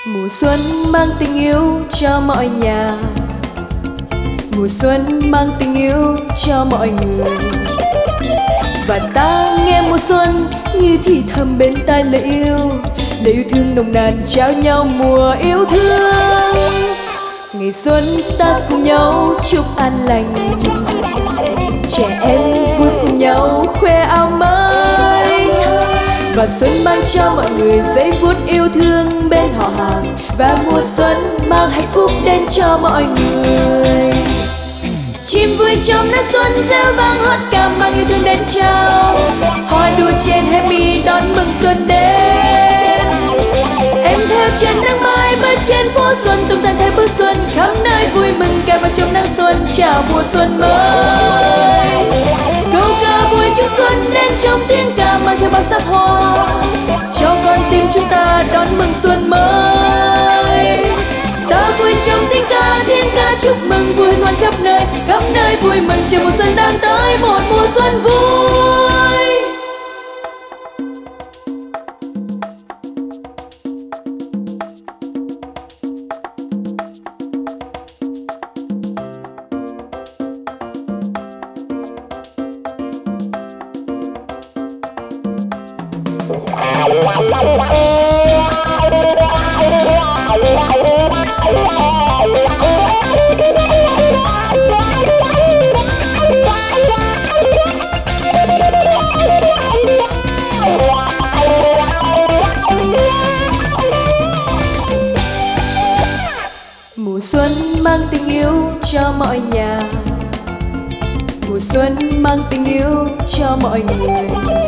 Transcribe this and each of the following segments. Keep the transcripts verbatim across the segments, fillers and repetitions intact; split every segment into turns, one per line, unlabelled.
Mùa xuân mang tình yêu cho mọi nhà, mùa xuân mang tình yêu cho mọi người. Và ta nghe mùa xuân như thì thầm bên tai lời yêu, để yêu thương nồng nàn trao nhau mùa yêu thương. Ngày xuân ta cùng nhau chúc an lành, trẻ em vui cùng nhau khoe áo mới. Và xuân mang cho mọi người giây phút yêu thương bên họ hàng, và mùa xuân mang hạnh phúc đến cho mọi người. Chim vui trong nắng xuân reo vang hót ca mang yêu thương đến trao, hoa đua trên happy đón mừng xuân đến. Em theo chân nắng mai bước trên phố xuân, tung tăng theo bước xuân khắp nơi vui mừng cả vào trong nắng xuân chào mùa xuân mới. Câu ca vui chúc xuân đến trong tiếng ca mang theo bao sắc hoa, cho con tim chúng ta đón mừng xuân mới. Ta vui trong tiếng ca tiếng ca chúc mừng vui hoan khắp nơi, khắp nơi vui mừng chờ mùa xuân đang tới, một mùa xuân vui. Mùa xuân mang tình yêu cho mọi nhà, mùa xuân mang tình yêu cho mọi người.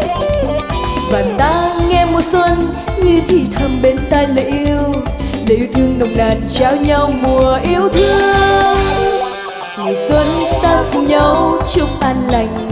Và ta nghe mùa xuân như thì thầm bên tai lời yêu, để yêu thương nồng nàn trao nhau mùa yêu thương. Ngày xuân ta cùng nhau chúc an lành,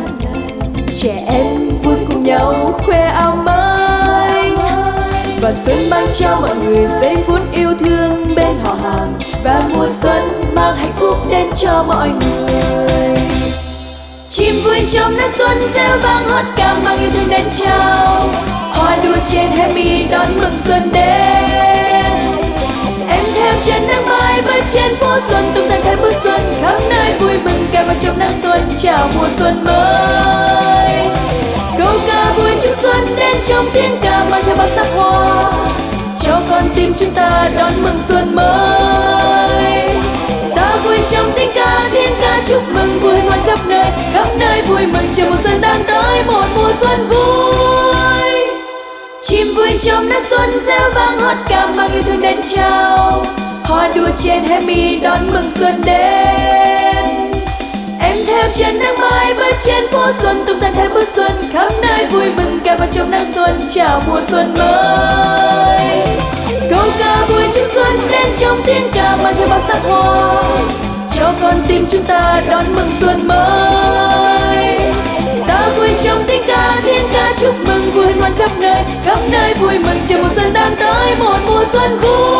trẻ em vui cùng nhau khoe áo mới. Và xuân mang cho mọi người giây phút yêu thương bên họ hàng, và mùa xuân mang hạnh phúc đến cho mọi người. Chim vui trong nắng xuân reo vang hót ca mang yêu thương đến trao, hoa đua trên happy đón mừng xuân đến. Em theo chân nắng mai bước trên phố xuân, tung tăng theo bước xuân khắp nơi vui mừng cả vào trong nắng xuân chào mùa xuân mới. Câu ca vui chúc xuân đến trong tiếng ca mang theo bao sắc hoa, cho con tim chúng ta đón mừng xuân mới. Ta vui trong tiếng ca tiếng ca chúc mừng vui hoan khắp nơi, khắp nơi vui mừng chờ mùa xuân đang tới, một mùa xuân vui. Chim vui trong nắng xuân reo vang hót ca mang yêu thương đến trao, hoa đua trên happy đón mừng xuân đến. Em theo chân nắng mai bước trên phố xuân, tung tăng theo bước xuân khắp nơi vui mừng cả vào trong nắng xuân chào mùa xuân mới. Câu ca vui chúc xuân đến trong tiếng ca mang theo bao sắc hoa, cho con tim chúng ta đón mừng xuân mới. Ta vui trong tiếng ca tiếng ca chúc mừng vui hoan khắp nơi, khắp nơi vui mừng chờ mùa xuân đang tới, một mùa xuân vui.